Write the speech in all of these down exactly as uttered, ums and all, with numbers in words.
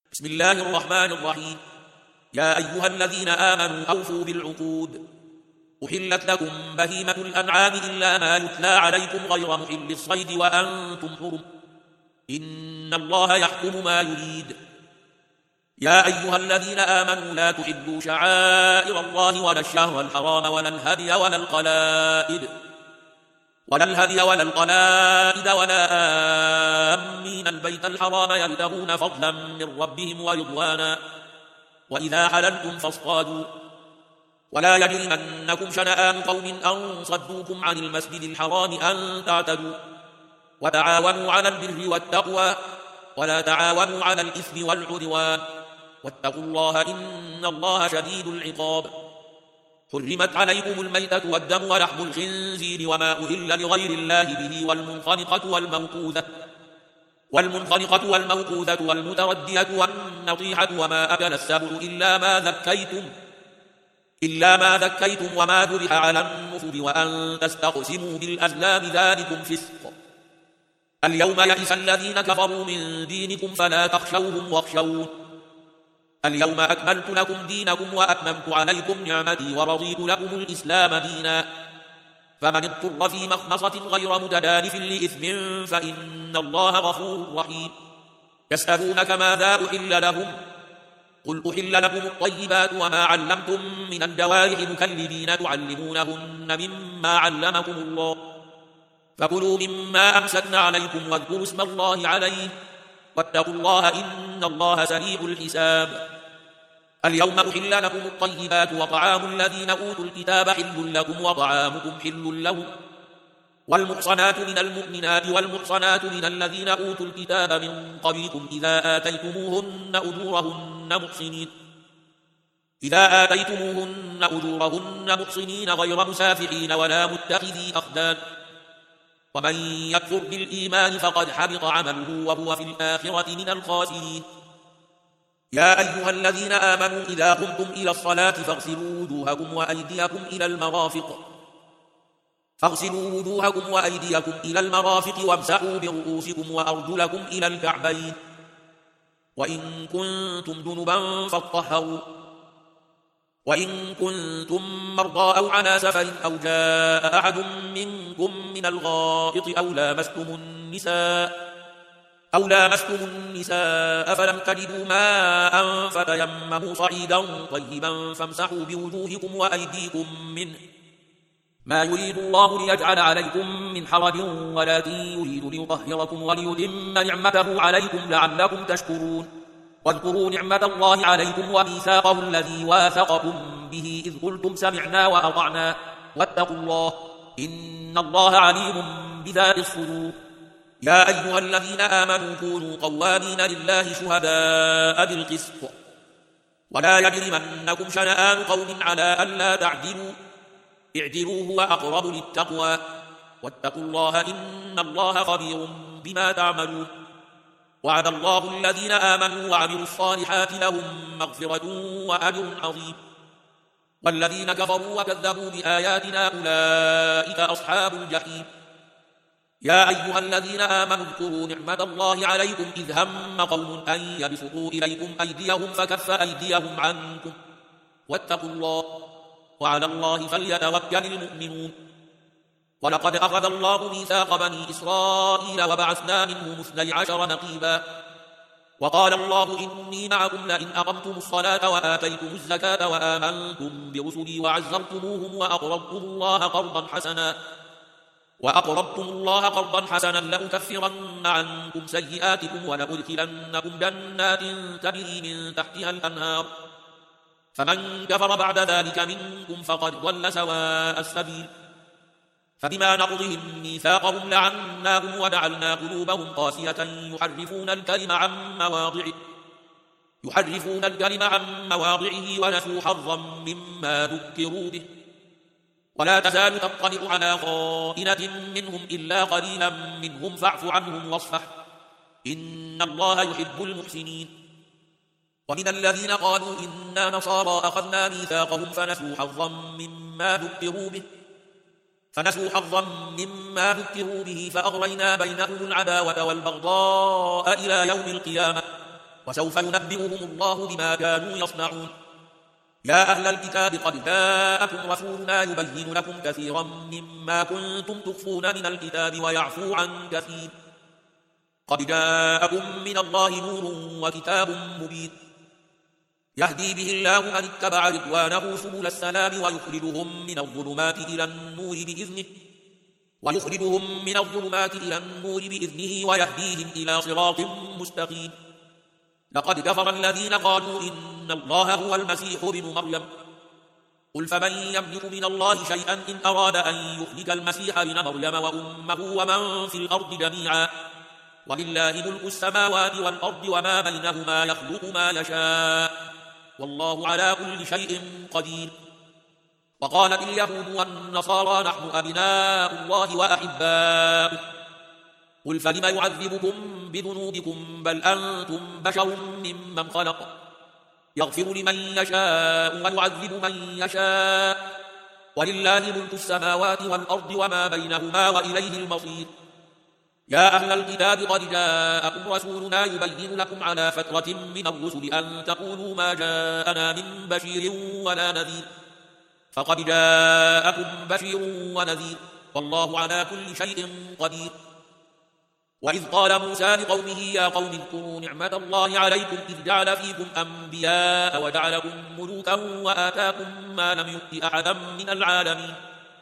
بسم الله الرحمن الرحيم. يا أيها الذين آمنوا أوفوا بالعقود. أحلت لكم بهيمة الأنعام إلا ما يتلى عليكم غير محل الصيد وأنتم حرم، إن الله يحكم ما يريد. يا أيها الذين آمنوا لا تحلوا شعائر الله ولا الشهر الحرام ولا الهدي ولا القلائد ولا الهدي ولا القلائد ولا آمين البيت الحرام يبتغون فضلا من ربهم ورضوانا، وإذا حللتم فاصطادوا، ولا يجرمنكم شنآن قوم أن صدوكم عن المسجد الحرام أن تعتدوا، وتعاونوا على البر والتقوى ولا تعاونوا على الإثم والعدوان، واتقوا الله إن الله شديد العقاب. حرمت عليكم الميتة والدم ولحم الخنزير وما أهل لغير الله به والمنخنقة والموقوذة والمنخنقة والموقوذة والمتردية والنطيحة وما أكل السبع إلا ما ذكيتم إلا ما ذكيتم وما ذبح على النصب وأن تستقسموا بالأزلام ذلكم فسق. اليوم يئس الذين كفروا من دينكم فلا تخشوهم واخشون. اليوم أكملت لكم دينكم وأتممت عليكم نعمتي ورضيت لكم الإسلام دينا، فمن اضطر في مخمصة غير متجانف لإثم فإن الله غفور رحيم. يسألونك ماذا أحل لهم، قل أحل لكم الطيبات وما علمتم من الجوارح مكلبين تعلمونهن مما علمكم الله، فكلوا مما أمسكن عليكم واذكروا اسم الله عليه، واتقوا الله إن الله سريع الحساب. اليوم أحل لكم الطيبات وطعام الذين أوتوا الكتاب حل لكم وطعامكم حل لهم، والمحصنات من المؤمنات والمحصنات من الذين أوتوا الكتاب من قبلكم إذا آتيتموهن أجورهن محصنين إذا آتيتموهن أجورهن محصنين غير مسافحين ولا متخذي أخدان، ومن يكفر بالإيمان فقد حبط عمله وهو في الآخرة من الخاسرين. يا أيها الذين آمنوا إذا قمتم إلى الصلاة فاغسلوا وجوهكم وأيديكم إلى المرافق فاغسلوا وجوهكم وأيديكم إلى المرافق وامسحوا برؤوسكم وأرجلكم إلى الكعبين، وإن كنتم جنبا فاطهروا، وإن كنتم مرضى أو على سفر أو جاء أحد منكم من الغائط أو لامستم النساء أو لامستم النساء فلم تجدوا ماء فتيمموا صعيدا طيبا فامسحوا بوجوهكم وأيديكم منه، ما يريد الله ليجعل عليكم من حرج ولكن يريد ليطهركم وليتم نعمته عليكم لعلكم تشكرون. واذكروا نعمة الله عليكم وميثاقه الذي واثقكم به إذ قلتم سمعنا وأطعنا، واتقوا الله إن الله عليم بذات الصدور. يا أيها الذين آمنوا كونوا قوامين لله شهداء بالقسط، ولا يجرمنكم شنآن قوم على ألا تعدلوا، اعدلوا هو أقرب للتقوى، واتقوا الله إن الله خبير بما تعملون. وعد الله الذين آمنوا وعملوا الصالحات لهم مغفرة وأجر عظيم، والذين كفروا وكذبوا بآياتنا أولئك أصحاب الجحيم. يا أيها الذين آمنوا اذكروا نعمة الله عليكم إذ هم قوم أن يبسطوا إليكم أيديهم فكف أيديهم عنكم، واتقوا الله وعلى الله فليتوكل المؤمنون. ولقد أخذ الله ميثاق بني إسرائيل وبعثنا منهم اثني عشر نقيبا، وقال الله إني معكم لئن أقمتم الصلاة وآتيتم الزكاة وآمنتم برسلي وعزرتموهم وأقرضتم الله قرضا حسنا وأقرضتم الله قرضا حسنا لأكفرن عنكم سيئاتكم ولأدخلنكم جنات تجري من تحتها الأنهار، فمن كفر بعد ذلك منكم فقد ضل سواء السبيل. فبما نقضهم ميثاقهم لعناهم وجعلنا قلوبهم قاسية يحرفون الكلم عن مواضعه يحرفون الكلم عن مواضعه ونسوا حظا مما ذكروا به، ولا تزال تطلع على خائنة منهم إلا قليلا منهم فاعف عنهم واصفح إن الله يحب المحسنين. ومن الذين قالوا إنا نصارى أخذنا ميثاقهم فنسوا حظا مما ذكروا به فنسوا حظا مما ذكروا به فأغرينا بينهم العداوة والبغضاء إلى يوم القيامة، وسوف ينبئهم الله بما كانوا يصنعون. يا أهل الكتاب قد جاءكم رسولنا يبين لكم كثيرا مما كنتم تخفون من الكتاب ويعفو عن كثير. قد جاءكم من الله نور وكتاب مبين يهدي به الله من اتبع رضوانه سبل السلام ويخرجهم من الظلمات إلى النور بإذنه ويخرجهم من الظلمات إلى النور بإذنه ويهديهم إلى صراط مستقيم. لقد كفر الذين قالوا إن الله هو المسيح ابن مريم قل فمن يملك من الله شيئا إن أراد أن يهلك المسيح ابن مريم وأمه ومن في الأرض جميعا ولله ملك السماوات والأرض وما بينهما يخلق ما يشاء والله على كل شيء قدير. وقالت اليهود والنصارى نحن أبناء الله وأحباؤه قل فلم يعذبكم بذنوبكم بل أنتم بشر ممن خلق يغفر لمن يشاء ويعذب من يشاء ولله ملك السماوات والأرض وما بينهما وإليه المصير. يا أهل الكتاب قد جاءكم رسولنا يبين لكم على فترة من الرسل أن تقولوا ما جاءنا من بشير ولا نذير فقد جاءكم بشير ونذير والله على كل شيء قدير. وإذ قال موسى لقومه يا قوم اذكروا نعمة الله عليكم إذ جعل فيكم أنبياء وجعلكم ملوكا وآتاكم ما لم يؤت أحدا من العالمين.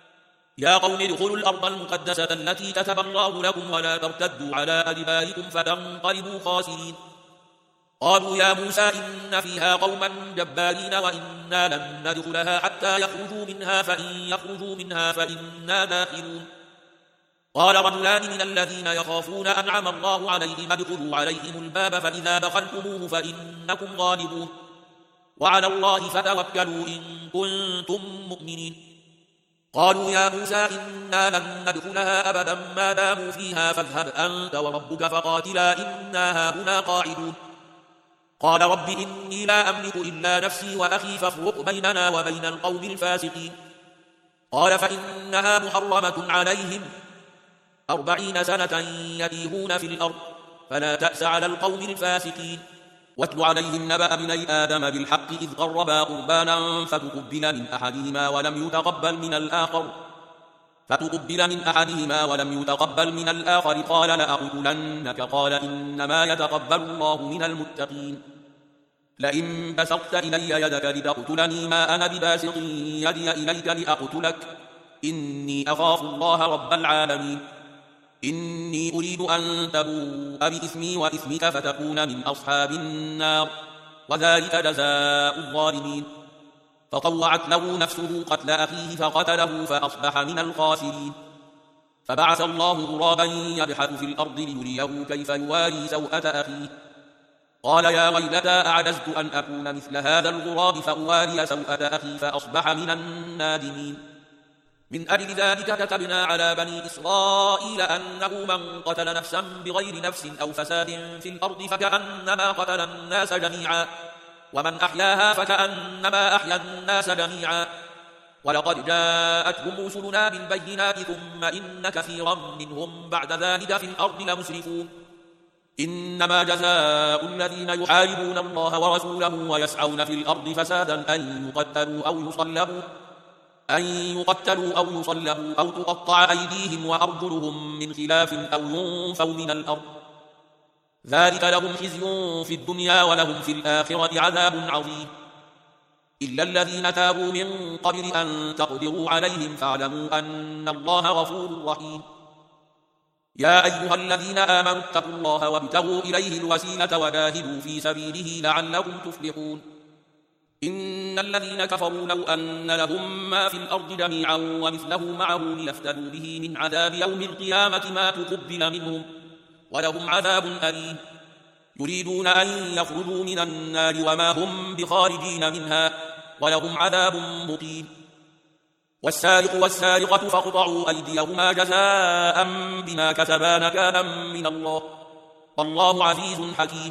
يا قوم ادخلوا الأرض المقدسة التي كتب الله لكم ولا ترتدوا على أدباركم فتنقلبوا خاسرين. قالوا يا موسى إن فيها قوما جبارين وإنا لن ندخلها حتى يخرجوا منها فإن يخرجوا منها فإنا داخلون. قال رجلان من الذين يخافون أنعم الله عليهم ادخلوا عليهم الباب فإذا دخلتموه فإنكم غالبون وعلى الله فتوكلوا إن كنتم مؤمنين. قالوا يا موسى إنا لن ندخلها أبدا ما داموا فيها فاذهب أنت وربك فقاتلا إنا هاهنا قاعدون. قال رب إني لا أملك إلا نفسي وأخي فافرق بيننا وبين القوم الفاسقين. قال فإنها محرمة عليهم أربعين سنة يتيهون في الأرض فلا تأس على القوم الفاسقين. واتل عليهم نبأ ابني آدم بالحق إذ قربا قربانا فتقبل من أحدهما ولم يتقبل من الآخر فتقبل من أحدهما ولم يتقبل من الآخر قال لأقتلنك قال إنما يتقبل الله من المتقين. لئن بسطت إلي يدك لتقتلني ما أنا بباسط يدي إليك لأقتلك إني أخاف الله رب العالمين. إني أريد أن تبوء بإثمي وإثمك فتكون من أصحاب النار وذلك جزاء الظالمين. فطوعت له نفسه قتل أخيه فقتله فأصبح من الخاسرين. فبعث الله غرابا يبحث في الأرض ليريه كيف يواري سوءة أخيه قال يا ويلتى أعجزت أن أكون مثل هذا الغراب فأواري سوءة أخي فأصبح من النادمين. من أجل ذلك كتبنا على بني إسرائيل أنه من قتل نفسا بغير نفس أو فساد في الأرض فكأنما قتل الناس جميعا ومن أحياها فكأنما أحيا الناس جميعا. ولقد جاءتهم رسلنا بالبينات ثم إن كثيرا منهم بعد ذلك في الأرض لمسرفون. إنما جزاء الذين يحاربون الله ورسوله ويسعون في الأرض فسادا أن يقتلوا أو يصلبوا أن يقتلوا أو يصلبوا أو تقطع أيديهم وأرجلهم من خلاف أو ينفوا من الأرض ذلك لهم خزي في الدنيا ولهم في الآخرة عذاب عظيم. إلا الذين تابوا من قبل أن تقدروا عليهم فاعلموا أن الله غفور رحيم. يا أيها الذين آمنوا اتقوا الله وابتغوا إليه الوسيلة وجاهدوا في سبيله لعلكم تفلحون. إن الذين كفروا لو أن لهم ما في الأرض جميعا ومثله معه ليفتدوا به من عذاب يوم القيامة ما تقبل منهم ولهم عذاب أليم. يريدون أن يخرجوا من النار وما هم بخارجين منها ولهم عذاب مقيم. والسارق والسارقة فاقطعوا أيديهما جزاء بما كسبا نكالا من الله والله عزيز حكيم.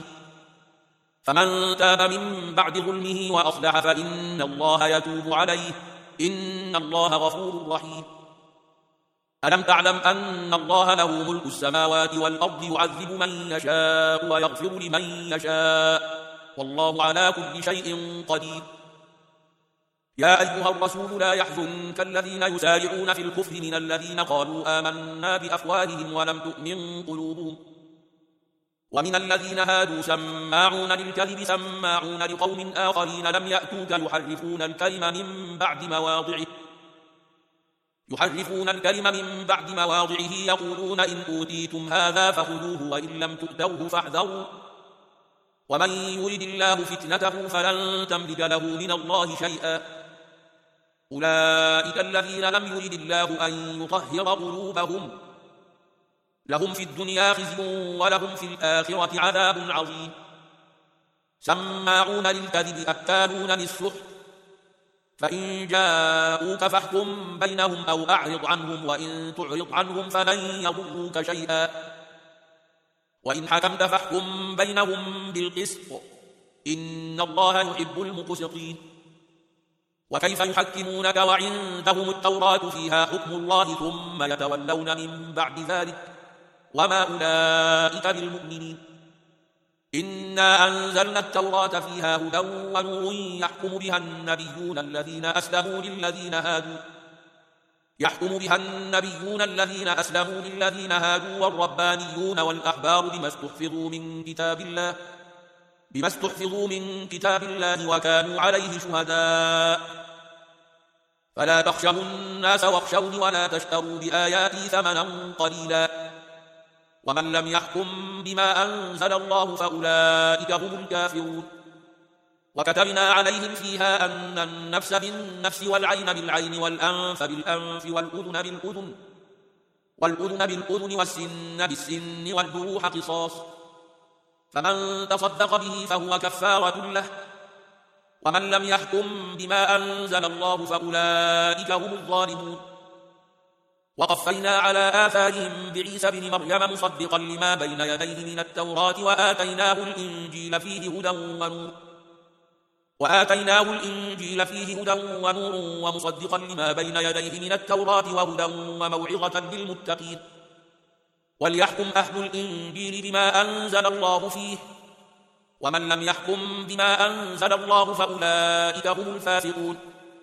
فمن تاب من بعد ظلمه وأصلح فإن الله يتوب عليه إن الله غفور رحيم. ألم تعلم أن الله له ملك السماوات والأرض يعذب من يشاء ويغفر لمن يشاء والله على كل شيء قدير. يا أيها الرسول لا يحزنك الذين يسارعون في الكفر من الذين قالوا آمنا بأفواههم ولم تؤمن قلوبهم ومن الذين هادوا سماعون للكذب سماعون لقوم آخرين لم يأتوك يحرفون الكلم من بعد مواضعه يحرفون الكلم من بعد مواضعه يقولون إن أوتيتم هذا فخذوه وإن لم تؤتوه فاحذروا ومن يرد الله فتنته فلن تملك له من الله شيئا أولئك الذين لم يرد الله أن يطهر قلوبهم لهم في الدنيا خزي ولهم في الآخرة عذاب عظيم. سماعون للكذب أكالون للسحت فإن جاءوك فاحكم بينهم أو أعرض عنهم وإن تعرض عنهم فلن يضروك شيئا وإن حكمت فاحكم بينهم بالقسط إن الله يحب المقسطين. وكيف يحكمونك وعندهم التوراة فيها حكم الله ثم يتولون من بعد ذلك وما أولئك بالمؤمنين. إنا أنزلنا التوراة فيها هدى ونور يحكم بها النبيون الذين أسلموا للذين هادوا يحكم بها النبيون الذين أسلموا للذين هادوا والربانيون والأحبار بما استحفظوا من كتاب الله بما استحفظوا من كتاب الله وكانوا عليه شهداء فلا تخشوا الناس واخشوني ولا تشتروا بآياتي ثمنا قليلا ومن لم يحكم بما أنزل الله فأولئك هم الكافرون. وكتبنا عليهم فيها أن النفس بالنفس والعين بالعين والأنف بالأنف والأذن بالأذن والأذن بالأذن والسن بالسن والجروح قصاص فمن تصدق به فهو كفارة له ومن لم يحكم بما أنزل الله فأولئك هم الظالمون. وقفينا على آثارهم بعيسى بن مريم مصدقا لما بين يديه من التوراة وآتيناه الإنجيل فيه هدى ونور وآتيناه الإنجيل فيه هدى ونور ومصدقا لما بين يديه من التوراة وهدى وموعظة للمتقين. وليحكم أهل الإنجيل بما أنزل الله فيه ومن لم يحكم بما أنزل الله فأولئك هم الفاسقون.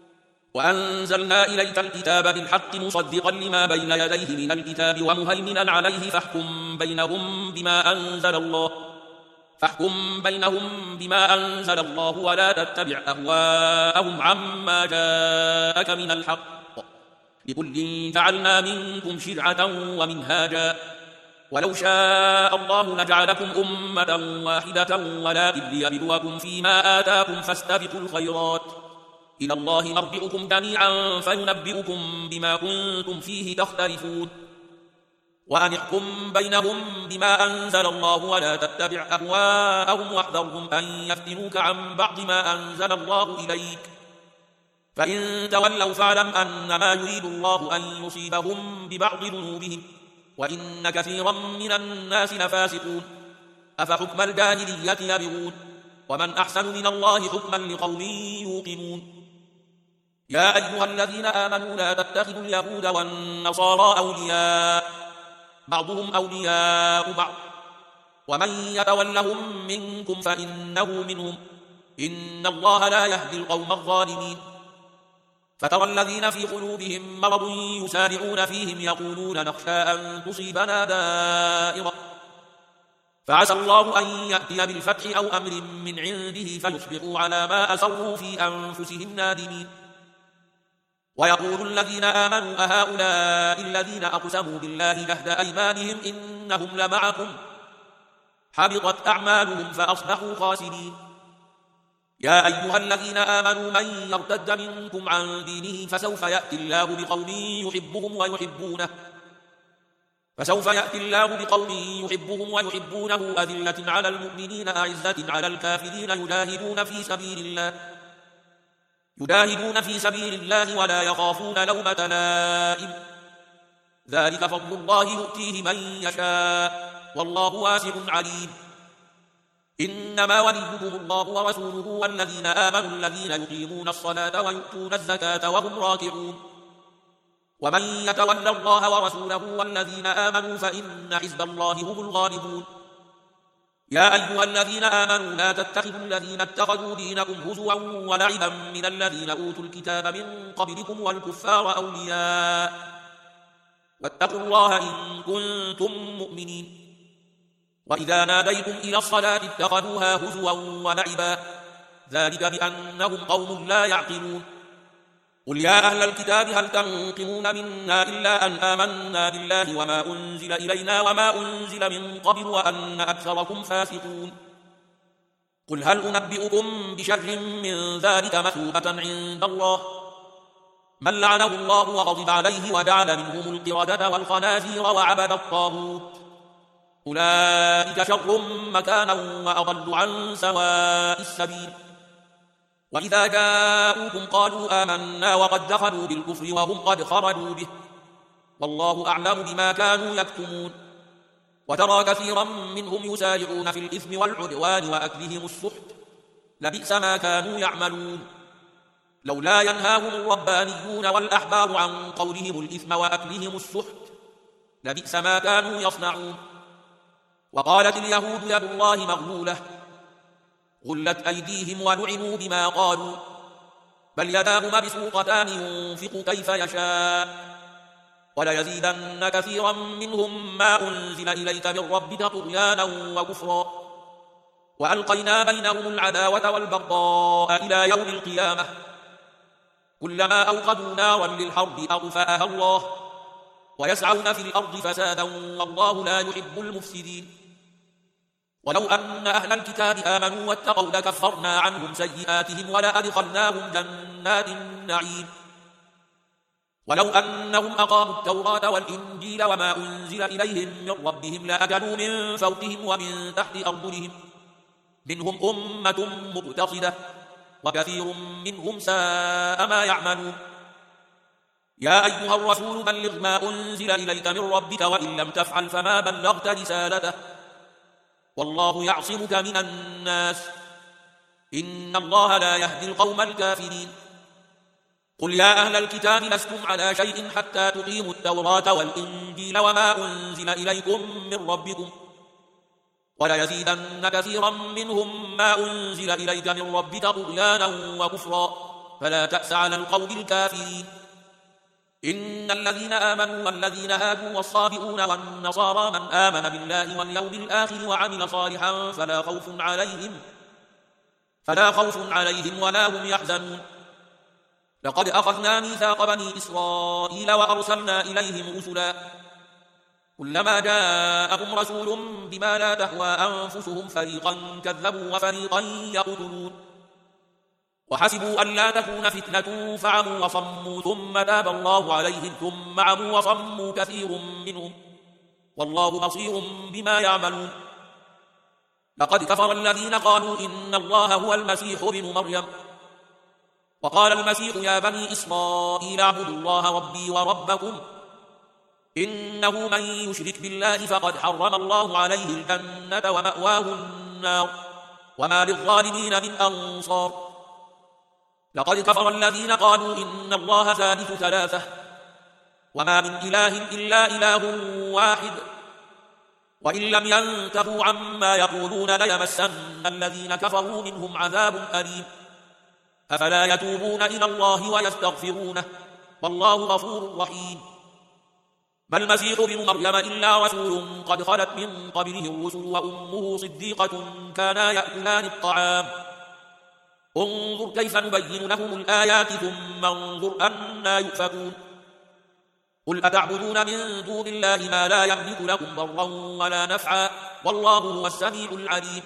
وأنزلنا إليك الكتاب بالحق مصدقا لما بين يديه من الكتاب ومهيمنا عليه فاحكم بينهم بما أنزل الله فاحكم بينهم بما أنزل الله ولا تتبع أهواءهم عما جاءك من الحق لكل جعلنا منكم شرعة ومنهاجا ولو شاء الله لجعلكم أمة واحدة ولكن ليبلوكم فيما آتاكم فاستبقوا الخيرات إلى الله مرجعكم جميعا فينبئكم بما كنتم فيه تختلفون. وأن احكم بينهم بما أنزل الله ولا تتبع أهواءهم واحذرهم أن يفتنوك عن بعض ما أنزل الله إليك فإن تولوا فاعلم أنما يريد الله أن يصيبهم ببعض ذنوبهم وإن كثيرا من الناس لفاسقون. أفحكم الجاهلية يبغون ومن أحسن من الله حكما لقوم يوقنون. يا أيها الذين آمنوا لا تتخذوا اليهود والنصارى أولياء بعضهم أولياء بعض ومن يتولهم منكم فإنه منهم إن الله لا يهدي القوم الظالمين. فترى الذين في قلوبهم مرض يسارعون فيهم يقولون نخشى أن تصيبنا دائرة فعسى الله أن يأتي بالفتح أو أمر من عنده فيصبحوا على ما أسروا في أنفسهم نادمين. ويقول الذين آمنوا أهؤلاء الذين أقسموا بالله جهد أيمانهم إنهم لمعكم حبطت أعمالهم فأصبحوا خاسرين. يا أيها الذين آمنوا من يرتد منكم عن دينه فسوف يأتي الله بقوم يحبهم ويحبونه فسوف يأتي الله بقوم يحبهم ويحبونه أذلة على المؤمنين أعزة على الكافرين يجاهدون في سبيل الله يجاهدون في سبيل الله ولا يخافون لومة لائم ذلك فضل الله يؤتيه من يشاء والله واسع عليم. إنما وليكم الله ورسوله والذين آمنوا الذين يقيمون الصلاة ويؤتون الزكاة وهم راكعون ومن يتول الله ورسوله والذين آمنوا فإن حزب الله هم الغالبون. يا أيها الذين آمنوا لا تتخذوا الذين اتخذوا دينكم هزوا ولعبا من الذين أوتوا الكتاب من قبلكم والكفار أولياء واتقوا الله إن كنتم مؤمنين. وإذا ناديتم إلى الصلاة اتخذوها هزوا ولعبا ذلك بأنهم قوم لا يعقلون. قل يا أهل الكتاب هل تنقمون منا إلا أن آمنا بالله وما أنزل إلينا وما أنزل من قبل وأن أكثركم فاسقون. قل هل أنبئكم بشر من ذلك مثوبة عند الله من لعنه الله وغضب عليه وجعل منهم القردة والخنازير وعبد الطاغوت أولئك شر مكانا وأضل عن سواء السبيل. وإذا جاءوكم قالوا آمنا وقد دخلوا بالكفر وهم قد خرجوا به والله أعلم بما كانوا يكتمون. وترى كثيرا منهم يسارعون في الإثم والعدوان وأكلهم السحت لبئس ما كانوا يعملون. لولا ينهاهم الربانيون والأحبار عن قولهم الإثم وأكلهم السحت لبئس ما كانوا يصنعون. وقالت اليهود يد الله مغلولة غلت أيديهم ولعنوا بما قالوا بل يداه مبسوطتان ينفق كيف يشاء وليزيدن كثيرا منهم ما أنزل إليك من ربك طغيانا وكفرا وألقينا بينهم العداوة والبغضاء إلى يوم القيامة كلما أوقدوا نارا للحرب أطفأها الله ويسعون في الأرض فسادا والله لا يحب المفسدين. ولو أن أهل الكتاب آمنوا واتقوا لكفرنا عنهم سيئاتهم ولأدخلناهم جنات النعيم. ولو أنهم أقاموا التوراة والإنجيل وما أنزل إليهم من ربهم لأكلوا من فوقهم ومن تحت أرجلهم منهم أمة مقتصدة وكثير منهم ساء ما يعملون. يا أيها الرسول بلغ ما أنزل إليك من ربك وإن لم تفعل فما بلغت رسالته والله يعصمك من الناس إن الله لا يهدي القوم الكافرين. قل يا أهل الكتاب لستم على شيء حتى تقيموا التوراة والإنجيل وما أنزل إليكم من ربكم وليزيدن كثيرا منهم ما أنزل إليك من ربك طغيانا وكفرا فلا تأس على القوم الكافرين. إن الذين آمنوا والذين هادوا والصابئون والنصارى من آمن بالله واليوم الآخر وعمل صالحا فلا خوف عليهم فلا خوف عليهم ولا هم يحزنون. لقد أخذنا ميثاق بني إسرائيل وأرسلنا إليهم رسلا كلما جاءهم رسول بما لا تهوى أنفسهم فريقا كذبوا وفريقا يقتلون وحسبوا أن لا تكون فتنة فعموا وصموا ثم تاب الله عليهم ثم عموا وصموا كثير منهم والله بصير بما يعملون. لقد كفر الذين قالوا إن الله هو المسيح ابن مريم وقال المسيح يا بني إسرائيل اعبدوا الله ربي وربكم إنه من يشرك بالله فقد حرم الله عليه الجنة ومأواه النار وما للظالمين من أنصار. لقد كفر الذين قالوا إن الله ثالث ثلاثة وما من إله إلا إله واحد وإن لم ينتهوا عما يقولون ليمسن الذين كفروا منهم عذاب أليم. أفلا يتوبون إلى الله ويستغفرونه والله غفور رحيم. ما المسيح ابن مريم إلا رسول قد خلت من قبله الرسل وأمه صديقة كانا يأكلان الطعام انظر كيف نبين لهم الآيات ثم انظر أنا يؤفكون. قل أتعبدون من دون الله ما لا يملك لكم ضرا ولا نفعا والله هو السميع العليم.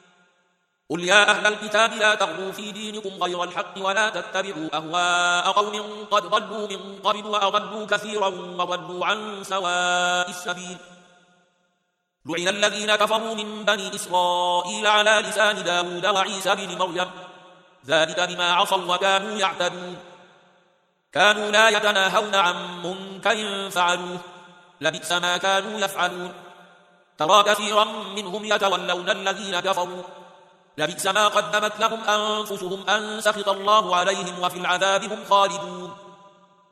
قل يا أهل الكتاب لا تغلوا في دينكم غير الحق ولا تتبعوا أهواء قوم قد ضلوا من قبل وأضلوا كثيرا وضلوا عن سواء السبيل. لعن الذين كفروا من بني إسرائيل على لسان داود وعيسى بن مريم ذلك بما عصوا وكانوا يعتدون كانوا لا يتناهون عن منكر فعلوه لبئس ما كانوا يفعلون. ترى كثيرا منهم يتولون الذين كفروا لبئس ما قدمت لهم أنفسهم أن سخط الله عليهم وفي العذاب هم خالدون.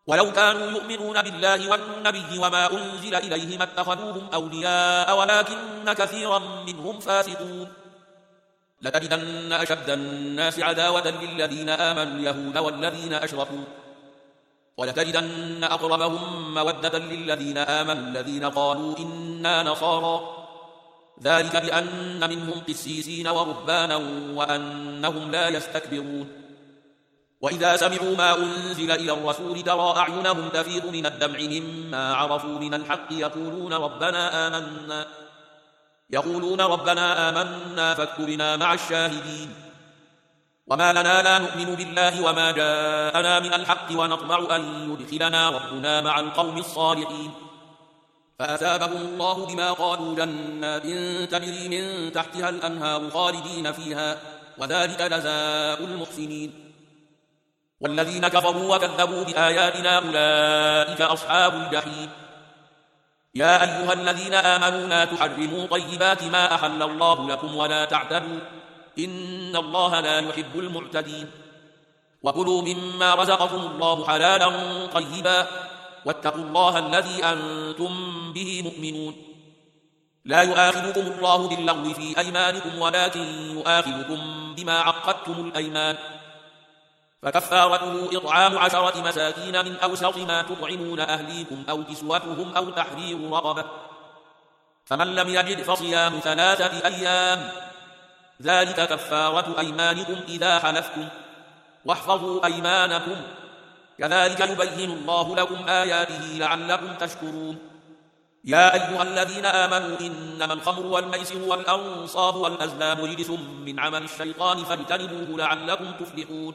ولو كانوا يؤمنون بالله والنبي وما أنزل إليه ما اتخذوهم أولياء ولكن كثيرا منهم فاسقون لتجدن أشد الناس عداوة للذين آمنوا اليهود والذين أشركوا ولتجدن أقربهم مودة للذين آمنوا الذين قالوا إنا نصارى ذلك بأن منهم قسيسين ورهبانا وأنهم لا يستكبرون وإذا سمعوا ما أنزل إلى الرسول ترى أعينهم تفيض من الدمع مما عرفوا من الحق يقولون ربنا آمنا يقولون ربنا آمنا فاكتبنا مع الشاهدين وما لنا لا نؤمن بالله وما جاءنا من الحق ونطمع أن يدخلنا ربنا مع القوم الصالحين فأثابهم الله بما قالوا جنات تجري من تحتها الأنهار خالدين فيها وذلك جزاء المحسنين والذين كفروا وكذبوا بآياتنا أولئك أصحاب الجحيم يا أيها الذين آمنوا لا تحرموا طيبات ما أحل الله لكم ولا تعتدوا إن الله لا يحب المعتدين وكلوا مما رزقكم الله حلالا طيبا واتقوا الله الذي أنتم به مؤمنون لا يؤاخذكم الله باللغو في أيمانكم ولكن يؤاخذكم بما عقدتم الأيمان فكفارته إطعام عشرة مساكين من أوسط ما تطعمون أهليكم أو كسوتهم أو تحرير رقبة فمن لم يجد فصيام ثلاثة أيام ذلك كفارة أيمانكم إذا حلفتم واحفظوا أيمانكم كذلك يبين الله لكم آياته لعلكم تشكرون يا أيها الذين آمنوا إنما الخمر والميسر والأنصاب والأزلام رجس من عمل الشيطان فاجتنبوه لعلكم تفلحون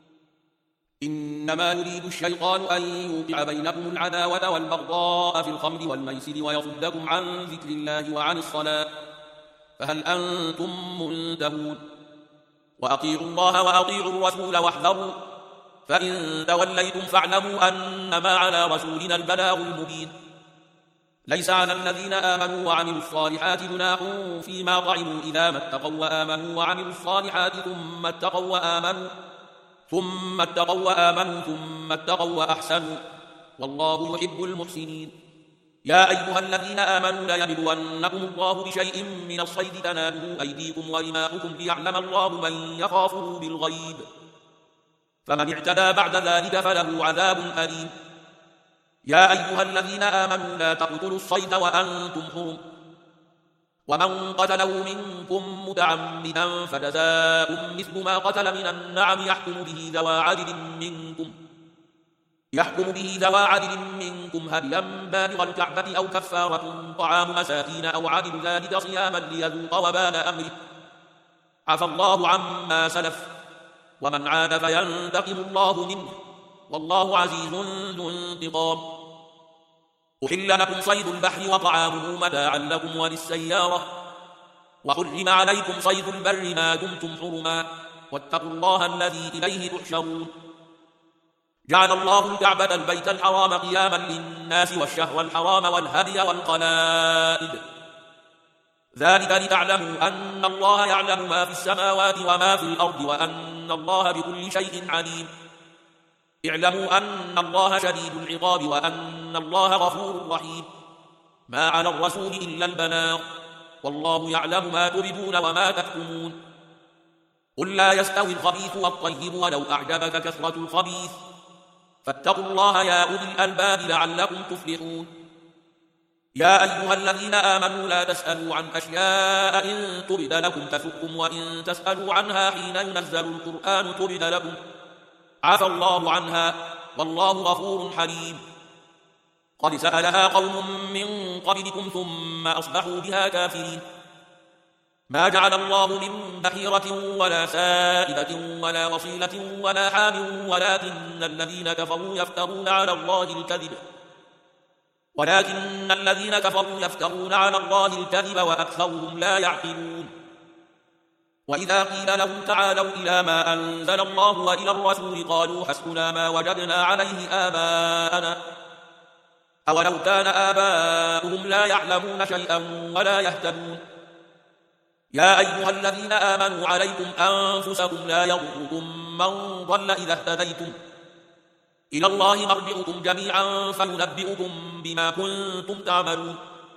إنما يريد الشيطان أن يوقع بينكم العداوة والبغضاء في الخمر والميسر ويصدكم عن ذكر الله وعن الصلاة فهل أنتم منتهون وأطيعوا الله وأطيعوا الرسول واحذروا فإن توليتم فاعلموا أنما على رسولنا البلاغ المبين ليس على الذين آمنوا وعملوا الصالحات جناح فيما طعموا إذا ما اتقوا وآمنوا وعملوا الصالحات ثم اتقوا وآمنوا ثم اتقوا وآمنوا ثم اتقوا وأحسنوا والله يحب المحسنين يا أيها الذين آمنوا ليبلونكم الله بشيء من الصيد تناله أيديكم ورماحكم ليعلم الله من يخافه بالغيب فمن اعتدى بعد ذلك فله عذاب أليم يا أيها الذين آمنوا لا تقتلوا الصيد وأنتم حرم ومن قتله منكم متعمدا فجزاء مثل ما قتل من النعم يحكم به ذوى عدل منكم يحكم به ذوى عدل منكم هديا بالغ الكعبة أو كفارة طعام مساكين أو عدل ذلك صياما ليذوق وبال أمره عفى الله عما سلف ومن عاد فينتقم الله منه والله عزيز ذو انتقام أحل لكم صيد البحر وطعامه متاعا لكم وللسيارة وحرم عليكم صيد البر ما دمتم حرما واتقوا الله الذي إليه تحشرون جعل الله الكعبة البيت الحرام قياما للناس والشهر الحرام والهدي والقلائد ذلك لتعلموا أن الله يعلم ما في السماوات وما في الأرض وأن الله بكل شيء عليم اعلموا أن الله شديد العقاب وأن الله غفور رحيم ما على الرسول إلا البلاغ والله يعلم ما تبدون وما تكتمون قل لا يستوي الخبيث والطيب ولو أعجبك كثرة الخبيث فاتقوا الله يا أولي الألباب لعلكم تفلحون يا أيها الذين آمنوا لا تسألوا عن أشياء إن تبد لكم تسؤكم وإن تسألوا عنها حين ينزل القرآن تبد لكم عفى الله عنها والله غفور حليم قد سألها قوم من قبلكم ثم أصبحوا بها كافرين ما جعل الله من بحيرة ولا سائبة ولا وصيلة ولا حام ولكن الذين كفروا يفترون على الله الكذب ولكن الذين كفروا يفترون على الله الكذب وأكثرهم لا يعقلون وإذا قيل لهم تعالوا إلى ما أنزل الله وإلى الرسول قالوا حسبنا ما وجدنا عليه آباءنا أولو كان آباؤهم لا يعلمون شيئا ولا يهتدون يا أيها الذين آمنوا عليكم أنفسكم لا يضركم من ضل إذا اهتديتم إلى الله مرجعكم جميعا فينبئكم بما كنتم تعملون.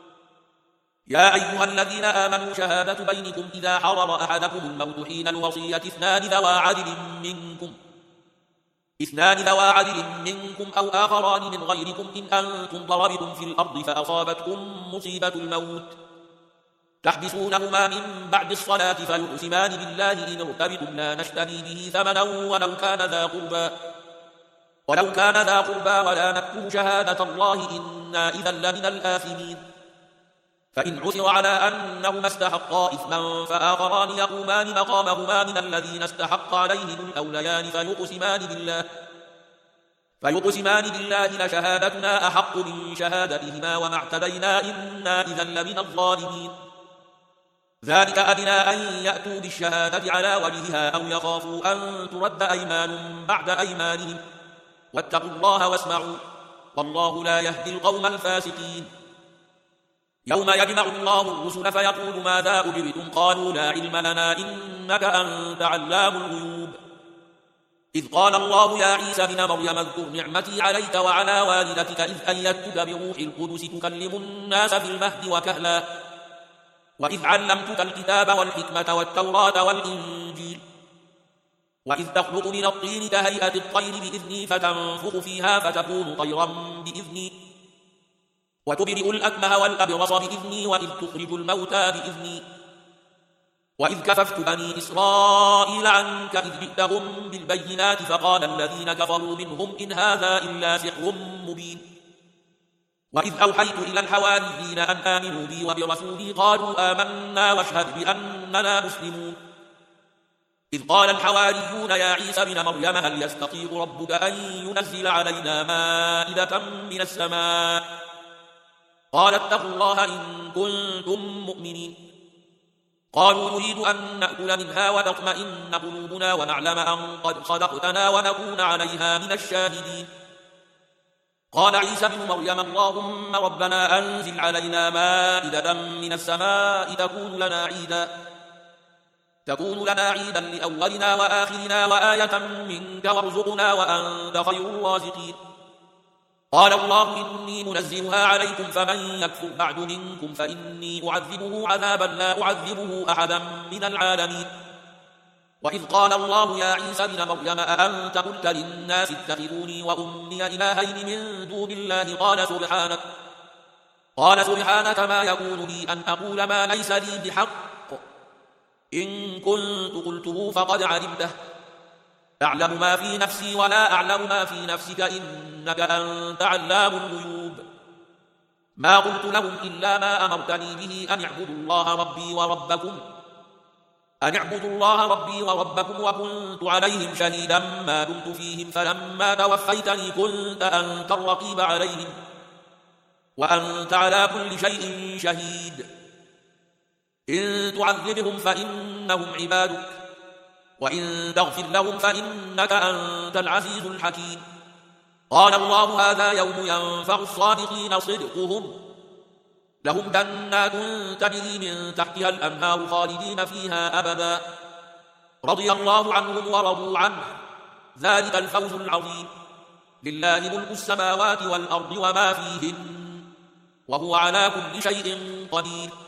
يا أيها الذين آمنوا شهادة بينكم إذا حضر أحدكم الموت حين الوصية اثنان ذوى عدل منكم اثنان ذوى عدل منكم أو آخران من غيركم إن أنتم ضربتم في الأرض فأصابتكم مصيبة الموت تحبسونهما من بعد الصلاة فيقسمان بالله إن ارتبتم لا نشتري به ثمنا ولو كان ذا قربى ولو كان ذا قربى ولا نكتم شهادة الله إنا إذا لمن الآثمين. فإن عثر على أنهما استحقا إثما فآخران يقومان مقامهما من الذين استحق عليهم الأوليان فيقسمان بالله فيقسمان بالله لشهادتنا أحق من شهادتهما وما اعتدينا إنا إذا لمن الظالمين. ذلك أدنى أن يأتوا بالشهادة على وجهها أو يخافوا أن ترد أيمان بعد أيمانهم واتقوا الله واسمعوا والله لا يهدي القوم الفاسقين. يوم يجمع الله الرسل فيقول ماذا أجبتم قالوا لا علم لنا إنك أنت علام الغيوب. إذ قال الله يا عيسى بن مريم اذكر نعمتي عليك وعلى والدتك إذ أيدتك بروح القدس تكلم الناس في المهد وكهلا وإذ علمتك الكتاب والحكمة والتوراة والإنجيل وإذ تخلق من الطين كهيئة الطير بإذني فتنفخ فيها فتكون طيرا بإذني وتبرئ الأكمه والأبرص بإذني وإذ تخرج الموتى بإذني وإذ كففت بني إسرائيل عنك إذ جئتهم بالبينات فقال الذين كفروا منهم إن هذا إلا سحر مبين. وإذ أوحيت إلى الحواريين أن آمنوا بي وبرسولي قالوا آمنا واشهد بأننا مسلمون. إذ قال الحواريون يا عيسى بن مريم هل يستطيع ربك أن ينزل علينا مائدة من السماء قال اتقوا الله إن كنتم مؤمنين. قالوا نريد أن نأكل منها وتطمئن قلوبنا ونعلم أن قد صدقتنا ونكون عليها من الشاهدين. قال عيسى بن مريم اللهم ربنا أنزل علينا مائدة من السماء تكون لنا عيدا تكون لنا عيدا لأولنا وآخرنا وآية منك وارزقنا وأنت خير الرازقين. قال الله إني منزلها عليكم فمن يكفر بعد منكم فإني أعذبه عذابا لا أعذبه أحدا من العالمين. وإذ قال الله يا عيسى بن مريم أأنت قلت للناس اتخذوني وأمي إلهين من دون الله قال سبحانك قال سبحانك ما يكون لي أن أقول ما ليس لي بحق إن كنت قلته فقد علمته أعلم ما في نفسي ولا أعلم ما في نفسك إنك أنت علام الغيوب. ما قلت لهم إلا ما أمرتني به أن اعبدوا الله ربي وربكم أن اعبدوا الله ربي وربكم وكنت عليهم شهيدا ما دمت فيهم فلما توفيتني كنت أنت الرقيب عليهم وأنت على كل شيء شهيد. إن تعذبهم فإنهم عبادك وإن تغفر لهم فإنك أنت العزيز الحكيم. قال الله هذا يوم ينفع الصادقين صدقهم لهم جنات تجري من تحتها الأنهار خالدين فيها أبدا رضي الله عنهم ورضوا عنه ذلك الفوز العظيم. لله ملك السماوات والأرض وما فيهن وهو على كل شيء قدير.